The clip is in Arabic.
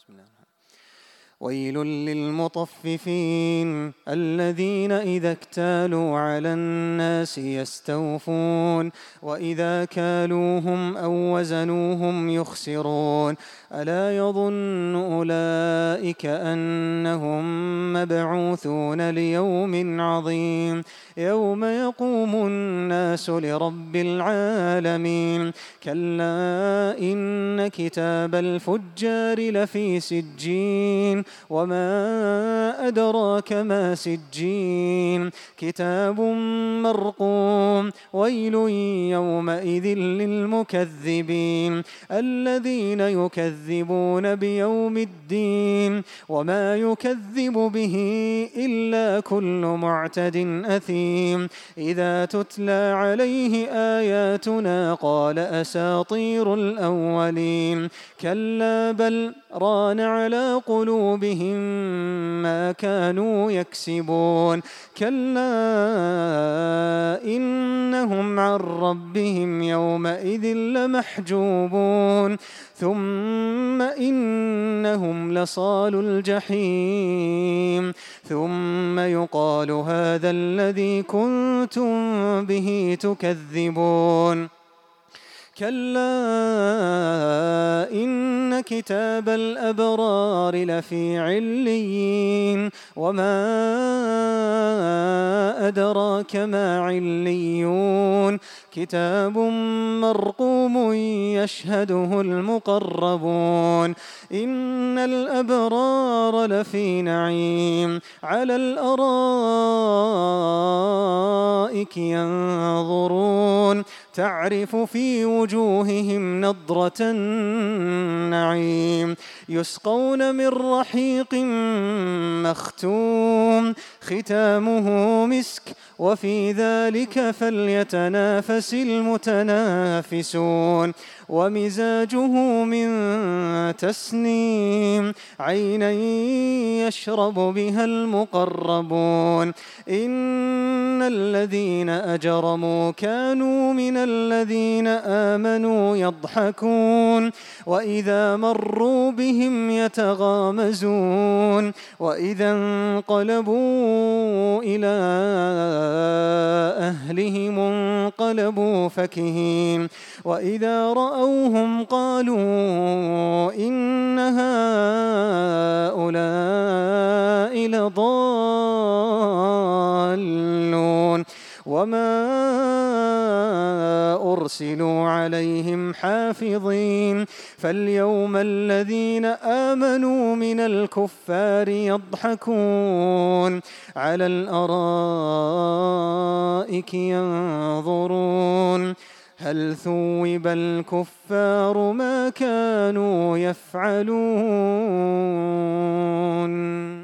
بسم الله. ويل للمطففين الذين إذا اكتالوا على الناس يستوفون وإذا كالوهم أو وزنوهم يخسرون ألا يظن أولئك أنهم مبعوثون ليوم عظيم يوم يقوم الناس لرب العالمين كلا إن كتاب الفجار لفي سجين وما أدراك ما سجين كتاب مرقوم ويل يومئذ للمكذبين الذين يكذبون بيوم الدين وما يكذب به إلا كل معتد أثيم إذا تتلى عليه آياتنا قال أساطير الأولين كلا بل ران على قلوبهم ما كانوا يكسبون كلا إنهم عن ربهم يومئذ لمحجوبون ثم إنهم لصالو الجحيم ثم يقال هذا الذي كنتم به تكذبون كلا إن كتاب الأبرار لفي عليين وما أدراك ما عليون كتاب مرقوم يشهده المقربون إن الأبرار لفي نعيم على الأرائك ينظرون تعرف في وجوههم نضرة النعيم يسقون من رحيق مختوم ختامه مسك وفي ذلك فليتنافس المتنافسون ومزاجه من تسنيم عينا يشرب بها المقربون إن الذين أجرموا كانوا من الذين آمنوا يضحكون وإذا مروا بهم يتغامزون وإذا انقلبوا إلى أهلهم انقلبوا فكهين وإذا رأوهم قالوا إن هؤلاء لضالون وما أرسلوا عليهم حافظين فاليوم الذين آمنوا من الكفار يضحكون على الأرائك ينظرون هل ثوب الكفار ما كانوا يفعلون